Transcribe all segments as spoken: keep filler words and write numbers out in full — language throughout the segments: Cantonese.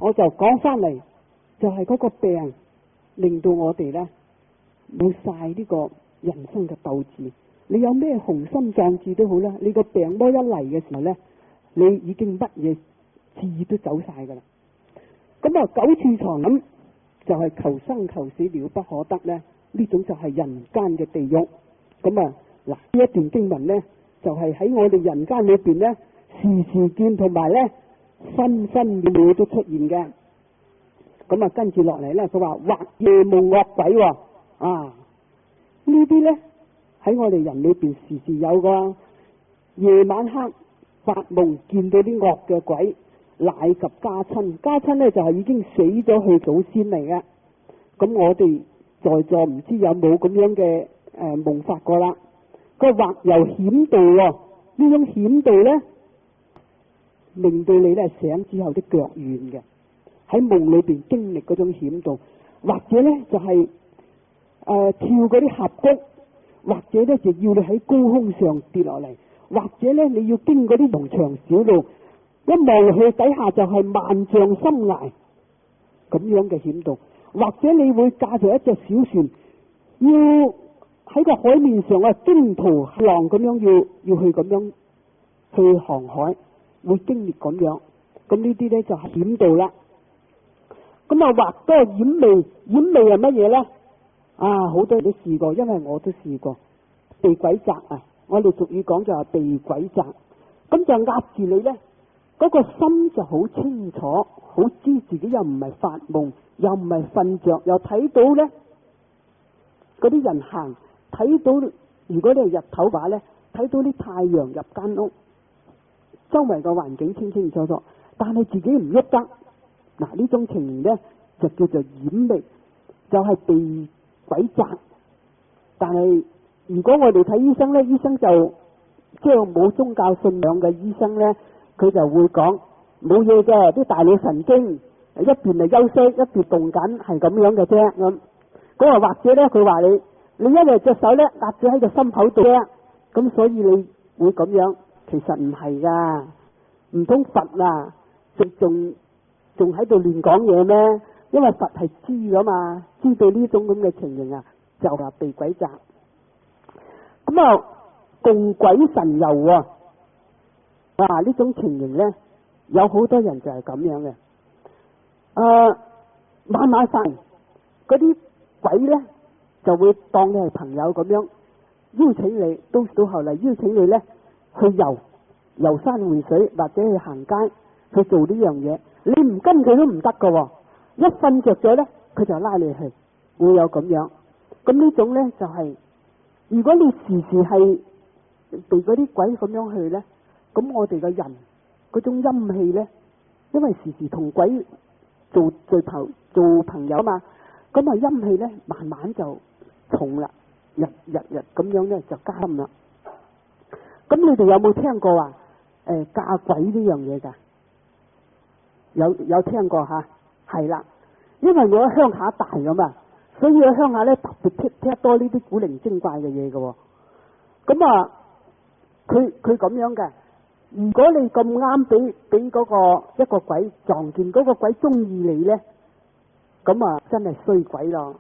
我就講翻嚟，就係嗰個病令到我哋咧冇晒呢個人生嘅鬥志。你有咩雄心壯志都好啦，你個病魔一嚟嘅時候咧，你已經乜嘢志都走晒噶啦。咁啊，九次床咁就係求生求死了不可得咧，呢種就係人間嘅地獄。咁啊，嗱呢一段經文咧，就係、是、喺我哋人間裏邊咧，時時見同埋咧分分秒秒都出現嘅。咁啊，跟住落嚟咧，佢話或夜夢惡鬼喎，啊呢啲咧喺我哋人裏邊時時有噶。夜晚黑發夢見到啲惡嘅鬼，乃及家親，家親咧就係、是、已經死咗去祖先嚟嘅。咁我哋在座唔知有冇咁樣嘅誒夢發過啦。個或又險道喎，呢種險道咧令到你咧醒之後啲腳軟嘅，喺夢裏邊經歷嗰種險道，或者咧就係、是、誒、呃、跳嗰啲峽谷，或者咧就要你喺高空上跌落嚟，或者咧你要經嗰啲農場小路，一望去底下就係萬丈深崖咁樣嘅險道，或者你會駕住一隻小船，要喺個海面上啊驚濤駭浪咁樣要要去咁樣去航海，會經歷咁樣，咁呢啲咧就係險道啦。咁啊，或多掩眉，掩眉係乜嘢咧？啊，好多人都試過，因為我都試過被鬼責啊！我哋俗語講就係被鬼責，咁就壓住你咧，嗰個心就好清楚，好知自己又唔係發夢，又唔係瞓着，又睇到咧嗰啲人行，睇到如果你係日頭話咧，睇到啲太陽入間屋，周圍個環境清清楚楚，但係自己唔喐得。嗱，呢種情形咧就叫做掩眉，就係、是、被鬼責。但係如果我哋睇醫生咧，醫生就即係冇宗教信仰嘅醫生咧，佢就會講冇嘢嘅，啲大腦神經一邊係休息，一邊動緊，係咁樣嘅啫。咁咁啊，或者咧佢話你你一日隻手咧壓住喺個心口度咧，咁所以你會咁樣，其實唔係噶，唔通佛啊仲仲仲喺度亂講嘢咩？因為佛係知噶嘛，知道呢種咁嘅情形啊，就話被鬼責。咁啊，共鬼神遊啊，啊呢種情形咧，有好多人就係咁樣嘅。誒、呃，晚晚飯嗰啲鬼咧就會當你係朋友咁樣邀請你，到到後嚟邀請你咧去遊遊山玩水，或者去行街去做呢樣嘢。你唔跟佢都唔得噶，一瞓着咗咧，佢就拉你去，會有咁樣。咁呢種咧就係、是，如果你時時係被嗰啲鬼咁樣去咧，咁我哋嘅人嗰種陰氣咧，因為時時同鬼做做朋做朋友嘛，咁啊陰氣咧慢慢就重啦，日日日咁樣咧就加深啦。咁你哋有冇聽過話誒嫁鬼呢樣嘢噶？有有聽過吓，係啦，因為我喺鄉下大噶嘛，所以喺鄉下咧特別聽聽多呢啲古靈精怪嘅嘢嘅。咁啊，佢佢咁樣嘅，如果你咁啱俾俾嗰個一個鬼撞見，嗰個鬼中意你咧，咁啊真係衰鬼咯。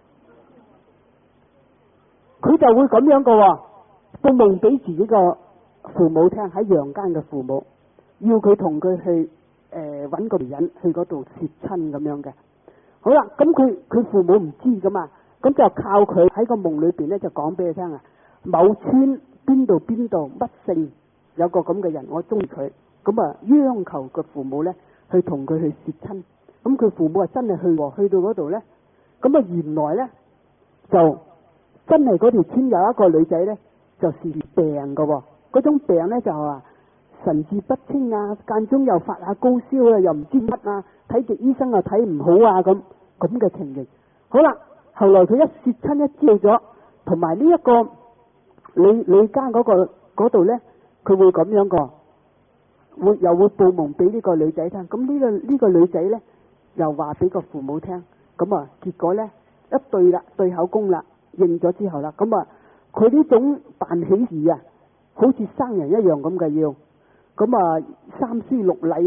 佢就會咁樣嘅，報夢俾自己個父母聽，喺陽間嘅父母，要佢同佢去。誒，搵、呃、個人去嗰度攝親咁樣嘅，好啦，咁佢佢父母唔知噶嘛，咁就靠佢喺個夢裏邊咧就講俾佢聽啊，某村邊度邊度乜姓有個咁嘅人，我中意佢，咁啊央求個父母咧去同佢去攝親，咁佢父母啊真係去，去到嗰度咧，咁啊原來咧就真係嗰條村有一個女仔咧就時時病噶，嗰種病咧就係話。神志不清啊，間中又發下高燒啊，又唔知乜啊，睇極醫生又睇唔好啊，咁咁嘅情形。好啦，後來佢一攝親一知道咗，同埋呢一個女女家嗰個嗰度咧，佢會咁樣個，會又會報夢俾呢個女仔聽。咁呢個呢個女仔咧，又話俾個父母聽。咁啊，結果咧一對啦，對口供啦，認咗之後啦，咁啊，佢呢種辦喜事啊，好似生人一樣咁嘅要。咁啊，三書六禮啊，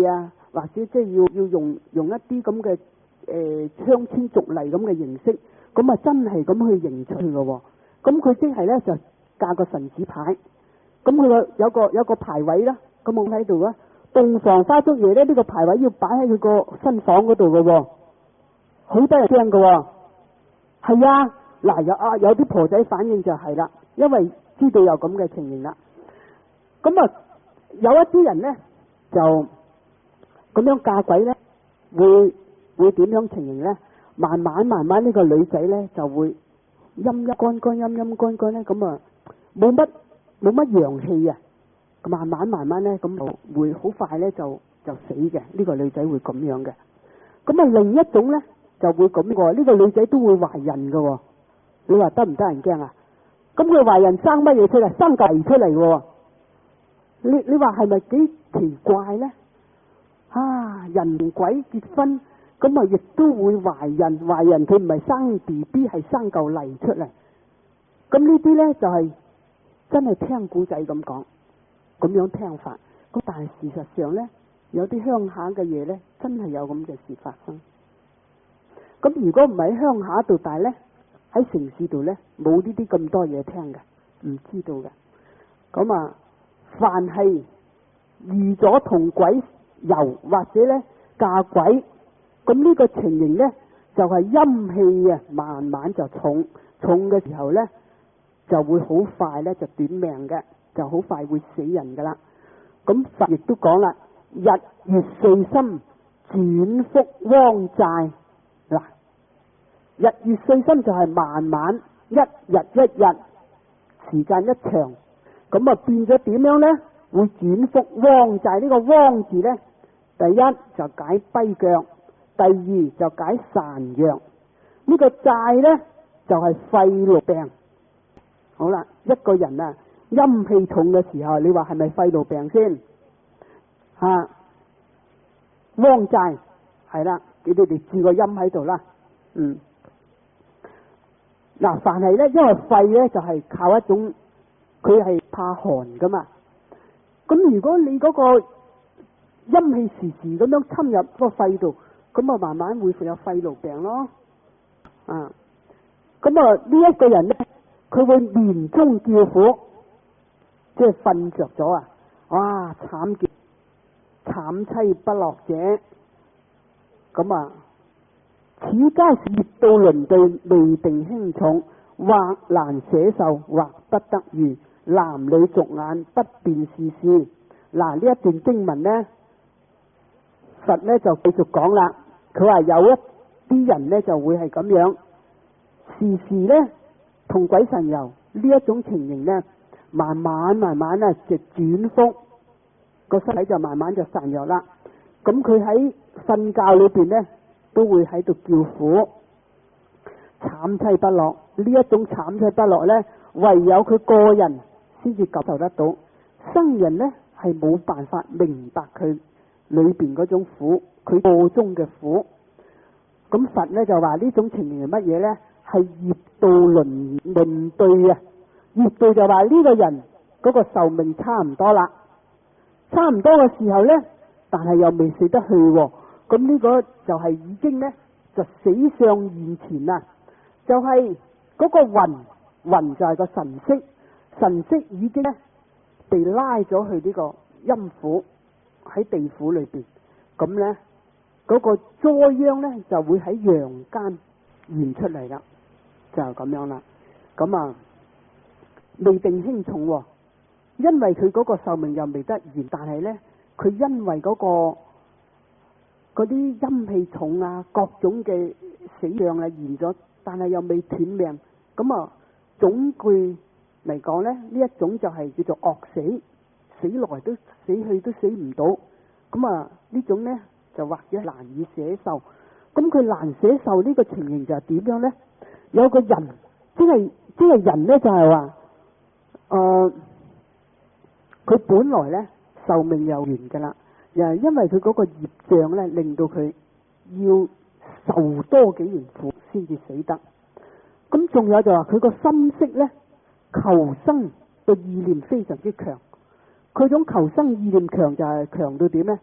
或者即係要要用用一啲咁嘅誒鄉村俗例咁嘅形式，咁啊真係咁去迎娶嘅喎。咁佢即係咧就架個神主牌，咁佢個有個有個牌位啦，咁我喺度啊，洞房花燭夜咧呢個牌位要擺喺佢個新房嗰度嘅喎，好多人驚嘅喎。係啊，嗱有啊有啲婆仔反應就係啦，因為知道有咁嘅情形啦。咁啊有一啲人咧就咁樣嫁鬼咧，會會點樣情形咧？慢慢慢慢呢個女仔咧就會陰陰乾乾陰陰乾乾咧，咁啊冇乜冇乜陽氣啊，慢慢慢慢咧咁就會好快咧就就死嘅。呢個女仔會咁樣嘅。咁啊另一種咧就會咁喎，呢個女仔都會懷孕嘅。你話得唔得人驚啊？咁佢懷孕生乜嘢出嚟？生嚿出嚟喎。你你話係咪幾奇怪咧？啊，人鬼結婚，咁啊亦都會懷孕，懷孕佢唔係生 B B 係生嚿泥出嚟。咁呢啲咧就係、是、真係聽古仔咁講，咁樣聽法。咁但係事實上咧，有啲鄉下嘅嘢咧，真係有咁嘅事發生。咁如果唔係喺鄉下度，但係咧喺城市度咧，冇呢啲咁多嘢聽嘅，唔知道嘅。咁啊，凡係預咗同鬼遊或者咧嫁鬼，咁呢個情形咧就係、是、陰氣啊，慢慢就重，重嘅時候咧就會好快咧就短命嘅，就好快會死人噶啦。咁佛亦都講啦，日月歲深，轉福汪債。嗱，日月歲深就係慢慢一日一日時間一長，咁啊變咗點樣咧？會轉福汪債。呢個汪字咧，第一就解跛腳，第二就解孱弱。呢個債咧就係肺癆病。好啦，一個人啊陰氣重嘅時候，你話係咪肺癆病先？吓、啊，汪債係啦，你哋哋注個音喺度啦。嗯，嗱，凡係咧，因為肺咧就係、是、靠一種，佢係怕寒噶嘛。咁如果你嗰個陰氣時時咁樣侵入個肺度，咁啊慢慢會有肺癆病咯。啊，咁啊呢一個人咧，佢會年中叫苦，即係瞓着咗啊！哇，慘叫，慘淒不樂者。咁啊，此皆是業道輪對，未定輕重，或難捨受，或不得遇。男女逐眼，不辨是事。嗱，呢一段經文呢，佛呢就繼續講啦。佢話有一啲人呢就會係咁樣，時時呢同鬼神遊呢一種情形呢，慢慢慢慢呢就轉福，個身體就慢慢就孱弱啦。咁佢喺瞓覺裏邊呢，都會喺度叫苦，慘淒不樂。呢一種慘淒不樂呢，唯有佢個人先至感受得到，生人呢係冇辦法明白佢裏邊嗰種苦，佢個中嘅苦。咁佛呢就話呢種情形係乜嘢呢？係業道輪輪對啊！業道就話呢個人嗰個壽命差唔多啦，差唔多嘅時候呢，但係又未死得去喎。咁呢個就係已經呢，就死相現前啦，就係嗰個魂，魂就係個神識，神識已經呢被拉咗去呢個陰府，喺地府裏邊。咁呢嗰個災殃呢就會喺陽間現出嚟啦，就係咁樣啦。咁啊未定輕重喎，因為佢嗰個壽命又未得完，但係呢佢因為嗰個嗰啲陰氣重啊，各種嘅死樣啊現咗，但係又未斷命。咁啊總句嚟講呢，呢一種就係叫做惡死，死來都死去都死唔到。咁啊呢種呢就或者難以捨受。咁佢難捨受呢個情形就係點樣呢？有個人即係即係人呢，就係話誒佢本來呢壽命又完噶啦，又係因為佢嗰個業障呢，令到佢要受多幾年苦先至死得。咁仲有就話佢個心識呢，求生個意念非常之強，佢種求生意念強就係強到點呢？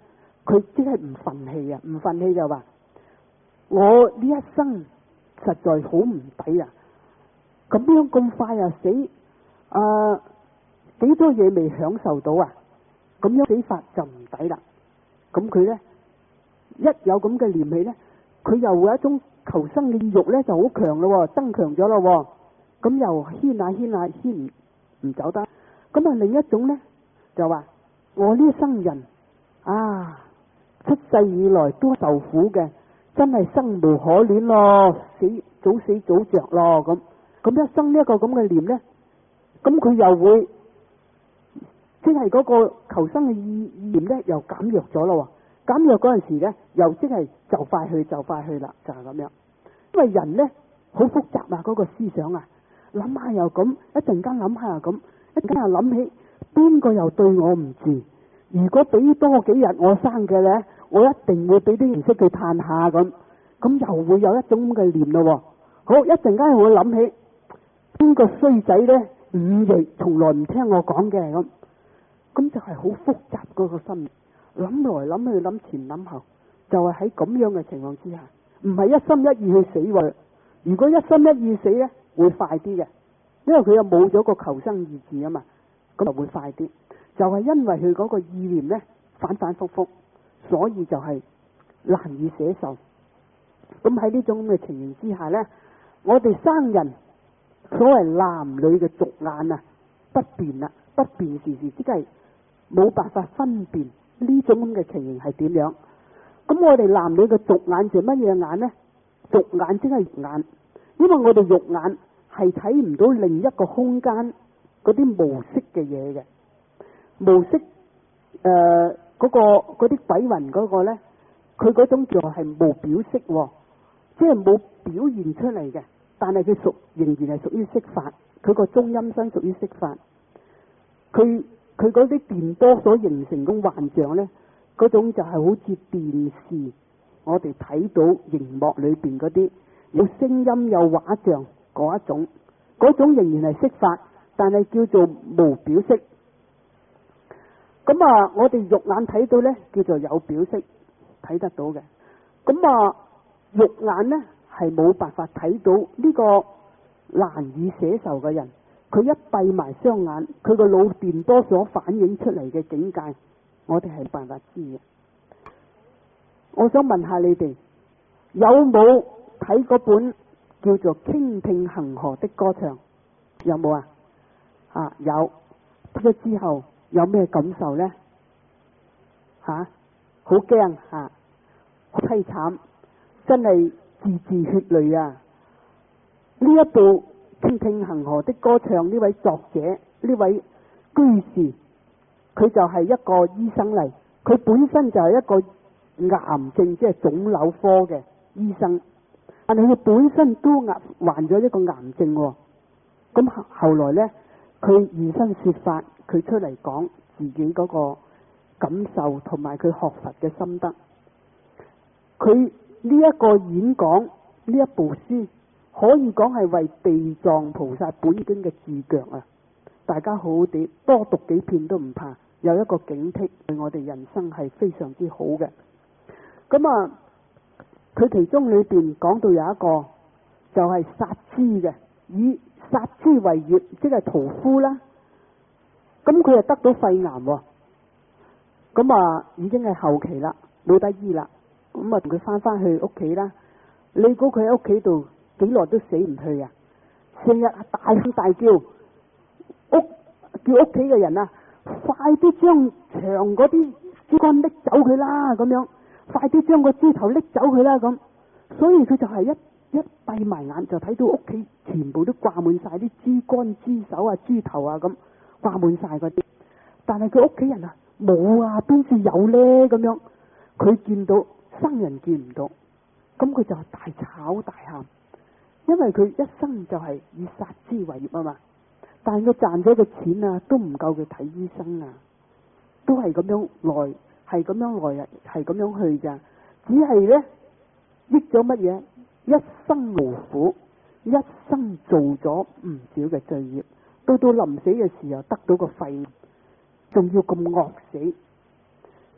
佢即係唔忿氣啊，唔忿氣就話我呢一生實在好唔抵啊！咁樣咁快啊死啊，幾多嘢未享受到啊！咁樣死法就唔抵啦。咁佢咧一有咁嘅念氣咧，佢又有一種求生嘅欲咧就好強咯，增強咗咯。咁又牽下牽下牽唔唔走得。咁啊另一種咧就話我呢生人啊，出世以來都受苦嘅，真係生無可戀咯，死早死早着咯。咁咁一生呢一個咁嘅念咧，咁佢又會即係嗰個求生嘅意意念咧又減弱咗咯。減弱嗰陣時咧，又即係就快去就快去啦，就係咁樣。因為人咧好複雜啊，嗰個思想啊，諗下又咁，一陣間諗下又咁，一陣間又諗起邊個又對我唔住。如果俾多幾日我生嘅咧，我一定會俾啲顏色佢嘆下咁，咁又會有一種咁嘅念咯。好，一陣間會諗起邊個衰仔咧，五亦從來唔聽我講嘅咁，咁就係好複雜嗰個心。諗來諗去，諗前諗後，就係喺咁樣嘅情況之下，唔係一心一意去死喎。如果一心一意死咧，會快啲嘅，因為佢又冇咗個求生意志啊嘛，咁就會快啲。就係因為佢嗰個意念咧反反复复，所以就係難以捨受。咁喺呢種咁嘅情形之下咧，我哋生人所謂男女嘅俗眼啊，不辨啦，不辨時時即係冇辦法分辨。呢種咁嘅情形係點樣？咁我哋男女嘅俗眼就乜嘢眼呢？俗眼即係肉眼，因為我哋肉眼係睇唔到另一個空間嗰啲無色嘅嘢嘅，無色誒嗰個嗰啲鬼魂嗰個呢，佢嗰種就係無表色，即係冇表現出嚟嘅，但係佢屬仍然係屬於色法，佢個中陰身屬於色法，佢。佢嗰啲電波所形成嘅幻象呢，嗰種就係好似電視我哋睇到熒幕裏邊嗰啲有聲音有畫像嗰一種，嗰種仍然係色法，但係叫做無表色。咁啊，我哋肉眼睇到呢，叫做有表色，睇得到嘅。咁啊，肉眼呢係冇辦法睇到呢個難以捨受嘅人。佢一閉埋雙眼，佢個腦電波所反映出嚟嘅境界，我哋係冇辦法知嘅。我想問下你哋，有冇睇嗰本叫做《傾聽恒河的歌唱》？有冇啊？啊，有。睇咗之後有咩感受呢？吓、啊，好驚吓，好淒慘，真係字字血淚啊！呢一部傾聽恒河的歌唱，呢位作者，呢位居士，佢就係一個醫生嚟，佢本身就係一個癌症即係腫瘤科嘅醫生，但係佢本身都患患咗一個癌症。咁後來呢，佢現身說法，佢出嚟講自己嗰個感受同埋佢學佛嘅心得。佢呢一個演講，呢一部書，可以講係為地藏菩薩本經嘅注腳啊！大家好好地多讀幾遍都唔怕，有一個警惕，對我哋人生係非常之好嘅。咁啊，佢其中裏邊講到有一個就係殺豬嘅，以殺豬為業，即係屠夫啦。咁佢又得到肺癌喎，咁啊已經係後期啦，冇得醫啦。咁啊同佢翻翻去屋企啦，你估佢喺屋企度幾耐都死唔去啊！成日大喊大叫，屋叫屋企嘅人啊，快啲將牆嗰啲豬肝拎走佢啦！咁樣，快啲將個豬頭拎走佢啦！咁，所以佢就係一一閉埋眼就睇到屋企全部都掛滿晒啲豬肝、豬手啊、豬頭啊咁掛滿晒嗰啲。但係佢屋企人啊冇啊，邊處有呢？咁樣，佢見到生人見唔到，咁佢就大吵大喊。因為佢一生就係以殺豬為業啊嘛，但係佢賺咗嘅錢啊，都唔夠佢睇醫生啊，都係咁樣來，係咁樣來，係咁樣去咋，只係呢，益咗乜嘢？一生勞苦，一生做咗唔少嘅罪業，到到臨死嘅時候得到個肺，仲要咁惡死，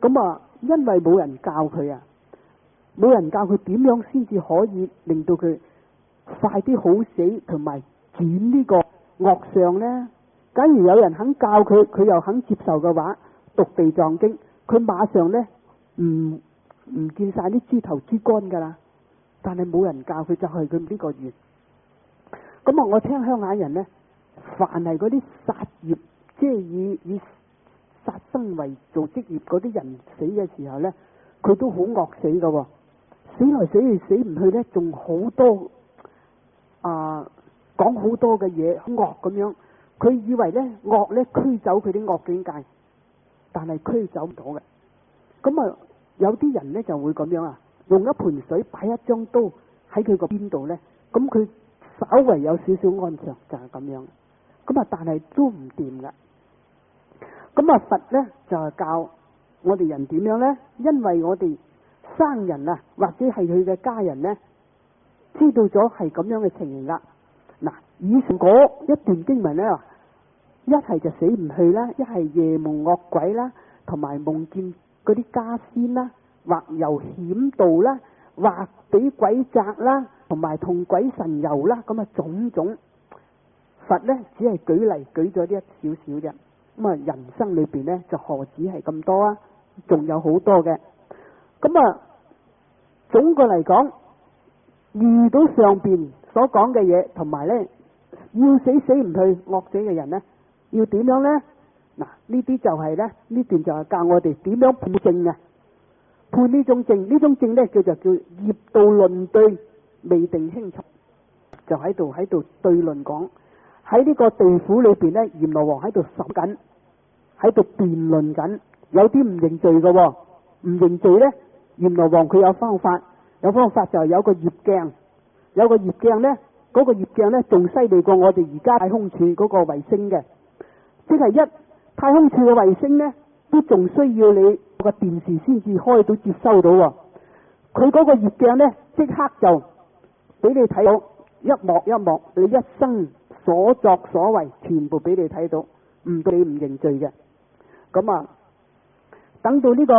咁啊，因為冇人教佢啊，冇人教佢點樣先至可以令到佢快啲好死，同埋轉呢個惡相呢？假如有人肯教佢，佢又肯接受嘅話，讀地藏經，佢馬上呢唔唔見晒啲豬頭豬肝噶啦。但係冇人教佢，就係佢呢個緣。咁啊，我聽鄉下人呢，凡係嗰啲殺業，即係以以殺生為做職業嗰啲人死嘅時候呢，佢都好惡死噶、哦，死來死去死唔去呢，仲好多啊講好多嘅嘢惡咁樣。佢以為呢惡呢驅走佢啲惡境界，但係驅走唔到嘅。咁啊，有啲人呢就會咁樣啊，用一盆水擺一張刀喺佢個邊度呢，咁佢稍為有少少安詳就係咁樣。咁啊，但係都唔掂噶。咁啊，佛呢就係教我哋人點樣呢？因為我哋生人啊，或者係佢嘅家人呢，知道咗係咁樣嘅情形啦。嗱，以上嗰一段經文呢，一係就死唔去啦，一係夜夢惡鬼啦，同埋夢見嗰啲家仙啦，或遊險道啦，或俾鬼責啦，同埋同鬼神遊啦，咁啊種種。佛呢只係舉例舉咗呢一少少啫。咁啊，人生裏邊呢，就何止係咁多啊？仲有好多嘅。咁啊，總個嚟講，遇到上邊所講嘅嘢，同埋呢要死死唔去惡死嘅人呢，要點樣呢？嗱，呢啲就係呢，呢段就係教我哋點樣判證啊！判呢種證，呢種證呢叫做叫業道論對，未定輕重，就喺度喺度對論講。喺呢個地府裏邊呢，閻羅王喺度審緊，喺度辯論緊，有啲唔認罪嘅、哦，唔認罪呢，閻羅王佢有方法，有方法就係有個業鏡，有個業鏡呢，嗰、嗰個業鏡呢仲犀利過我哋而家太空處嗰個衛星嘅，即係一太空處嘅衛星呢，都仲需要你個電視先至開到接收到、哦，佢嗰個業鏡呢，即刻就俾你睇到一幕一幕，你一生所作所為全部俾你睇到，唔到你唔認罪嘅。咁啊，等到呢個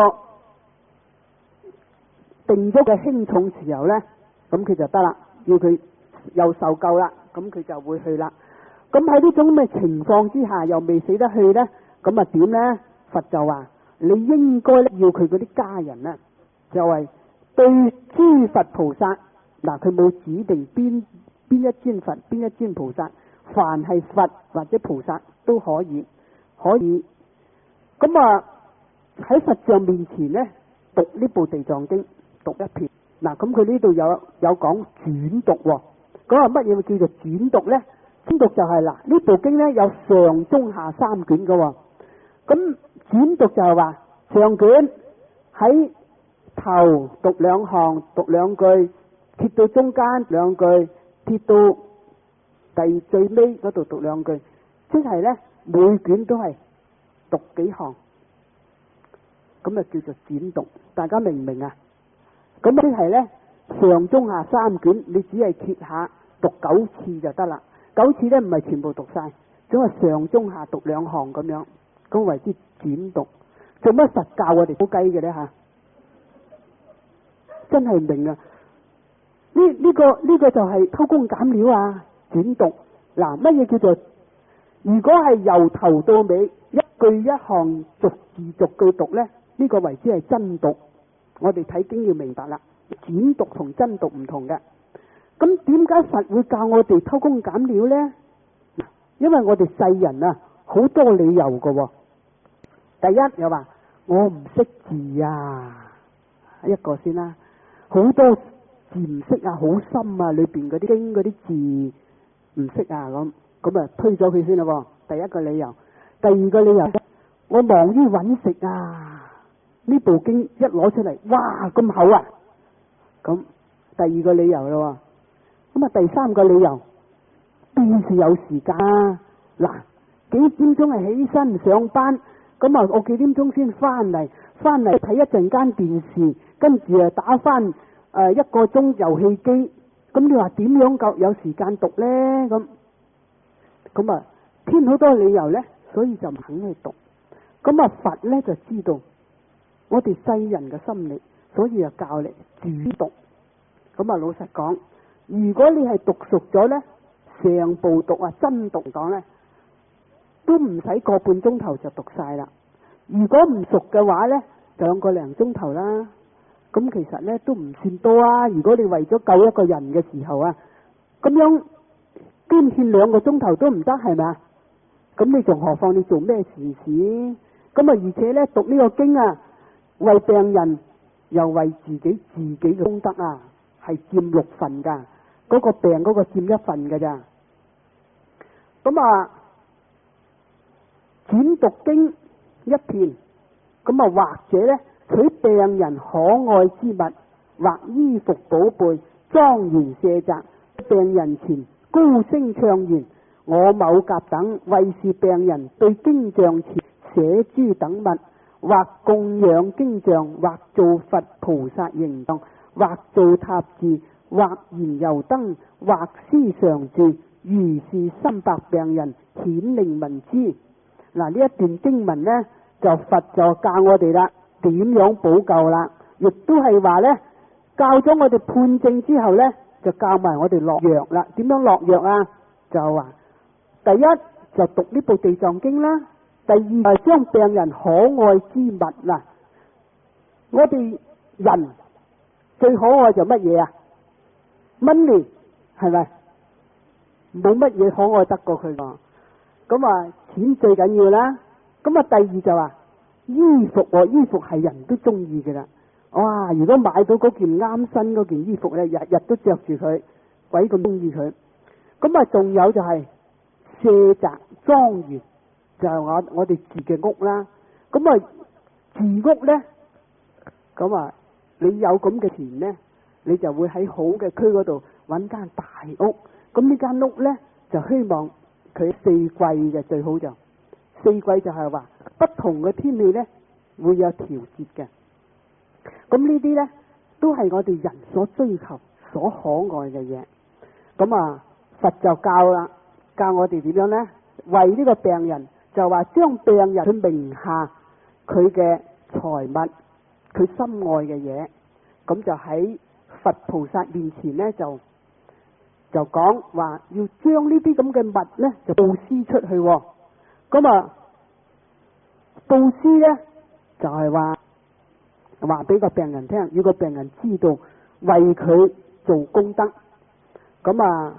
定咗嘅輕重時候呢，咁佢就得啦，要佢又受夠啦，咁佢就會去啦。咁喺呢種咁嘅情況之下，又未死得去呢，咁啊點呢？佛就話你應該要佢嗰啲家人呢，就係對諸佛菩薩，嗱佢冇指定邊邊一尊佛邊一尊菩薩。凡係佛或者菩薩都可以，可以咁啊喺佛像面前呢，讀呢部地藏經，讀一遍。嗱，咁佢呢度有有講轉讀、哦，咁啊乜嘢會叫做轉讀呢？轉讀就係、是、嗱，呢部經呢有上中下三卷嘅、哦，咁轉讀就係話上卷喺頭讀兩行，讀兩句，貼到中間兩句，貼到第最尾嗰度讀兩句，即係呢每卷都係讀幾行，咁啊叫做轉讀，大家明唔明啊？咁即係呢上中下三卷，你只係揭下讀九次就得啦。九次呢唔係全部讀晒，只係上中下讀兩行咁樣，咁為之轉讀。做乜實教我哋好雞嘅呢？吓？真係唔明啊！呢呢、呢個呢、呢個就係偷工減料啊！轉讀嗱，乜嘢叫做？如果係由頭到尾一句一行逐字逐句讀呢，呢、呢個為之係真讀。我哋睇經要明白啦，轉讀同真讀唔同嘅。咁點解佛會教我哋偷工減料呢？因為我哋世人啊，好多理由噶、哦。第一又話我唔識字啊，一個先啦，好多字唔識啊，好深啊，裏邊嗰啲經嗰啲字。唔識啊，咁咁啊推咗佢先啦。第一個理由，第二個理由呢，我忙於揾食啊。呢部經一攞出嚟，哇咁厚啊！咁第二個理由咯。咁啊第三個理由，邊時有時間啊？嗱，幾點鐘係起身上班，咁啊我幾點鐘先翻嚟？翻嚟睇一陣間電視，跟住啊打翻誒、呃、一個鐘遊戲機。咁你話點樣夠有時間讀呢？咁咁啊，添好多理由呢，所以就唔肯去讀。咁啊，佛呢就知道我哋世人嘅心理，所以就教你主讀。咁啊，老實講，如果你係讀熟咗呢，成部讀啊真讀講呢，都唔使個半鐘頭就讀晒啦。如果唔熟嘅話呢，兩個零鐘頭啦。咁其實呢都唔算多啊。如果你為咗救一個人嘅時候啊，咁樣捐獻兩個鐘頭都唔得，係咪啊？咁你仲何況你做咩事事？咁啊，而且呢，讀呢個經啊，為病人又為自己自己嘅功德啊，係佔六份噶，嗰、嗰個病嗰個佔一份噶咋。咁啊，轉讀經一遍，咁啊或者呢，取病人可愛之物或衣服寶貝，莊嚴卸責，病人前高聲唱言：我某甲等為是病人對經像前寫諸等物，或供養經像，或做佛菩薩形象，或做塔字，或燃油燈，或施常住，如是三百病人顯令聞之。嗱，呢一段經文呢，就佛就教我哋啦，點樣補救啦，亦都係話呢，教咗我哋判證之後呢，就教埋我哋落藥啦。點樣落藥啊？就話第一就讀呢部地藏經啦，第二係將病人可愛之物啦。我哋人最可愛就乜嘢啊？money，係咪？冇乜嘢可愛得過佢喎。咁啊，錢最緊要啦。咁啊，第二就話衣服喎，衣服係人都中意嘅啦。哇！如果買到嗰件啱身嗰件衣服咧，日日都着住佢，鬼咁中意佢。咁啊，仲有就係卸責莊嚴，就係我我哋住嘅屋啦。咁啊，住屋咧，咁啊，你有咁嘅錢咧，你就會喺好嘅區嗰度揾間大屋。咁呢間屋咧，就希望佢四季嘅最好，就四季就係話不同嘅天氣咧會有調節嘅。咁呢啲咧都係我哋人所追求、所可愛嘅嘢。咁啊，佛就教啦，教我哋點樣咧？為呢個病人就話將病人佢名下佢嘅財物、佢心愛嘅嘢，咁就喺佛菩薩面前咧就就講話要將呢啲咁嘅物咧就布施出去。咁啊，布施咧就係話話俾個病人聽，要個病人知道為佢做功德。咁啊，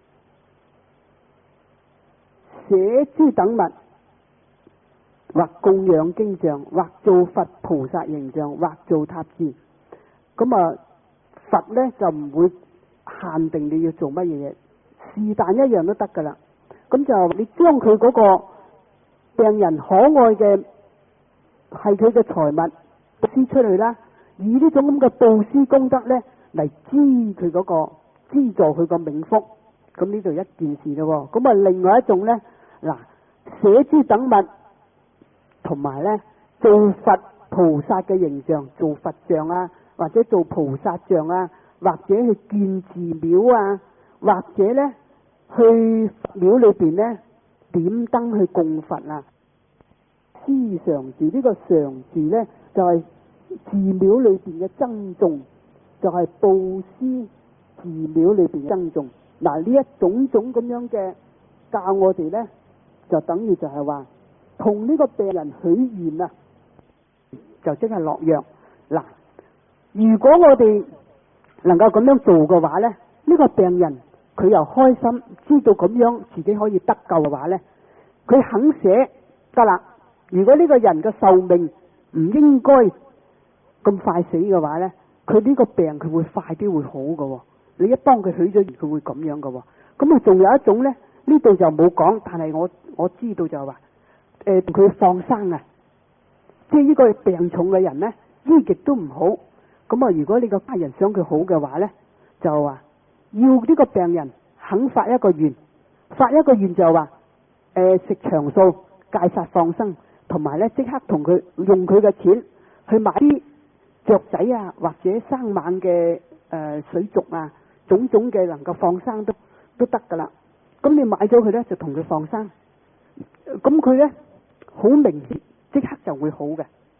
寫諸等物，或供養經像，或做佛菩薩形象，或做塔字。咁啊，佛咧就唔會限定你要做乜嘢嘢，是但一樣都得噶啦。咁就你將佢嗰個病人可愛嘅係佢嘅財物布施出去啦，以呢種咁嘅布施功德咧嚟支佢嗰個資助佢個冥福。咁呢度一件事咯。咁啊，另外一種咧，嗱，寫諸等物，同埋咧做佛菩薩嘅形象，做佛像啊，或者做菩薩像啊，或者去建寺廟啊，或者咧去廟裏邊咧點燈去供佛啊。施常住，呢個常住咧就係寺廟裏邊嘅僧眾，就係布施寺廟裏邊嘅僧眾。嗱，呢一種種咁樣嘅教我哋咧，就等於就係話同呢個病人許願啊，就即係落藥。嗱，如果我哋能夠咁樣做嘅話咧，呢個病人佢又開心，知道咁樣自己可以得救嘅話咧，佢肯寫得啦。如果呢個人嘅壽命唔應該咁快死嘅話咧，佢呢個病佢會快啲會好嘅。你一幫佢許咗願，佢會咁樣嘅。咁啊，仲有一種咧，呢度就冇講，但係我我知道就係話，誒、呃、佢放生啊，即係呢個病重嘅人咧，醫極都唔好。咁啊，如果你個家人想佢好嘅話咧，就話要呢個病人肯發一個願，發一個願就係話，誒、呃、食長素、戒殺放生。同埋咧，即刻同佢用佢嘅錢去買啲雀仔啊，或者生猛嘅誒、呃、水族啊，種種嘅能夠放生都都得噶啦。咁你買咗佢咧，就同佢放生。咁佢咧好明顯，即刻就會好嘅。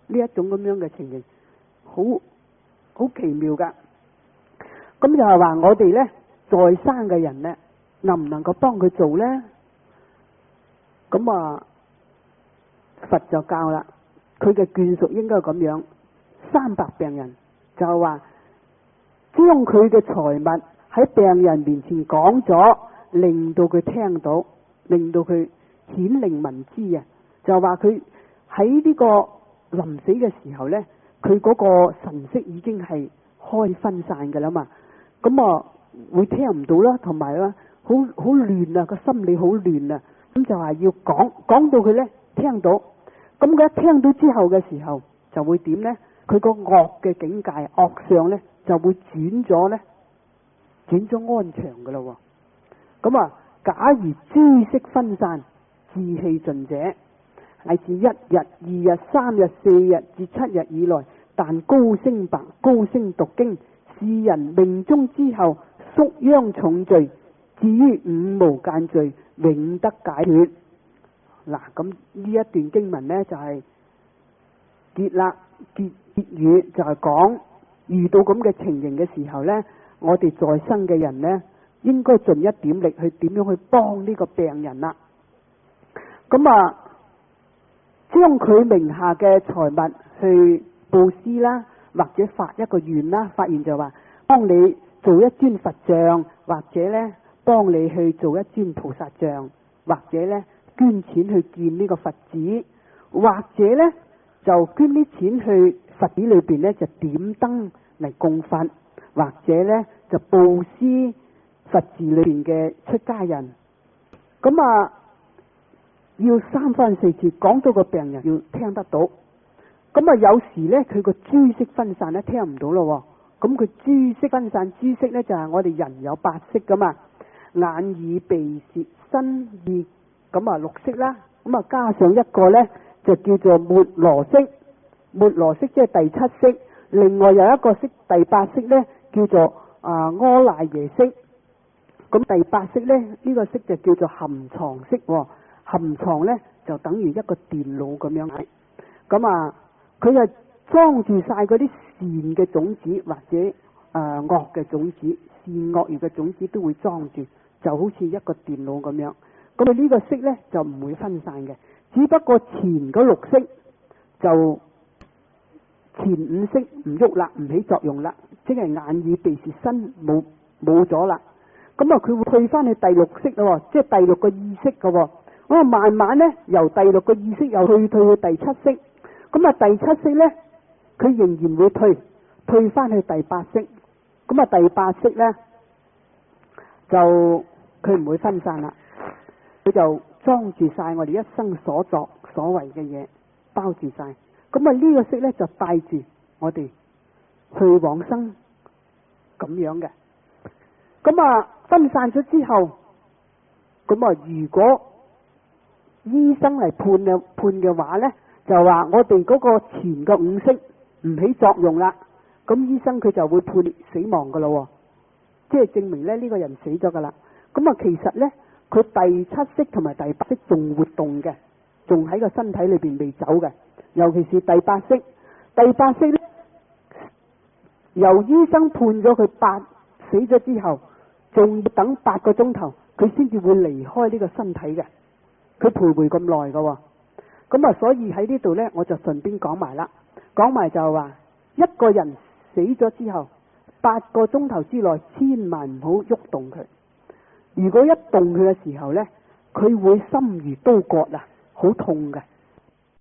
呢一種咁樣嘅情形，好好奇妙噶。咁就係話我哋呢，在生嘅人呢，能唔能夠幫佢做呢？咁啊，佛就教啦，佢嘅眷屬應該係咁樣，三百病人就係話將佢嘅財物喺病人面前講咗，令到佢聽到，令到佢顯靈聞知啊！就話佢喺呢個臨死嘅時候呢，佢嗰個神識已經係開分散㗎啦嘛，咁啊會聽唔到啦，同埋啦好好亂啊，個心理好亂啊，咁就係要講講到佢呢聽到，咁佢一聽到之後嘅時候就會點呢？佢個惡嘅境界惡相呢就會轉咗呢，轉咗安詳㗎啦喎。咁啊，假如諸色分散，志氣盡者，乃至一日、二日、三日、四日至七日以內，但高聲白、高聲讀經，是人命中之後，宿殃重罪，至於五無間罪，永得解脫。嗱，咁呢一段經文呢，就係結啦，結結語就係講遇到咁嘅情形嘅時候呢，我哋在生嘅人呢，應該盡一點力去點樣去幫呢個病人啦。咁啊，將佢名下嘅財物去布施啦，或者發一個願啦，發願就話幫你做一尊佛像，或者呢幫你去做一尊菩薩像，或者呢捐錢去建呢個佛寺，或者呢就捐啲錢去佛寺裏邊呢就點燈嚟供佛，或者呢就布施佛寺裏邊嘅出家人。咁啊，要三番四次講到個病人要聽得到。咁啊，有時呢佢個諸色分散呢聽唔到咯。咁佢諸色分散，諸色呢就係我哋人有八色噶嘛，眼耳鼻舌身意，咁啊六色啦。咁啊加上一個呢就叫做末羅色，末羅色即係第七色。另外有一個色第八色呢叫做啊阿賴耶識。咁第八色呢，呢、呢個色就叫做含藏色。含藏呢就等於一個電腦咁樣。咁啊佢就裝住晒嗰啲善嘅種子或者誒惡嘅種子，善惡業嘅種子都會裝住，就好似一個電腦咁樣。咁啊呢個色呢就唔會分散嘅，只不過前嗰六色就前五色唔喐啦，唔起作用啦，即係眼耳鼻舌身冇冇咗啦。咁啊佢會退翻去第六色咯，即係第六個意識噶。咁啊慢慢呢由第六個意識又退退去第七色。咁啊第七色呢佢仍然會退退翻去第八色。咁啊第八色呢就佢唔會分散啦，佢就裝住晒我哋一生所作所為嘅嘢，包住晒。咁啊呢個色呢就帶住我哋去往生咁樣嘅。咁啊分散咗之後，咁啊如果醫生嚟判嘅判嘅話呢，就話我哋嗰個前個五色唔起作用啦，咁醫生佢就會判死亡噶咯，即係證明咧呢個人死咗噶啦。咁啊其實呢，佢第七色同埋第八色仲活動嘅，仲喺個身體裏邊未走嘅，尤其是第八色。第八色呢，由醫生判咗佢八死咗之後，仲要等八個鐘頭，佢先至會離開呢個身體嘅。佢徘徊咁耐噶，咁啊，所以喺呢度呢，我就順便講埋啦，講埋就係話，一個人死咗之後，八個鐘頭之內，千萬唔好喐動佢。如果一動佢嘅時候呢，佢會心如刀割啊，好痛嘅。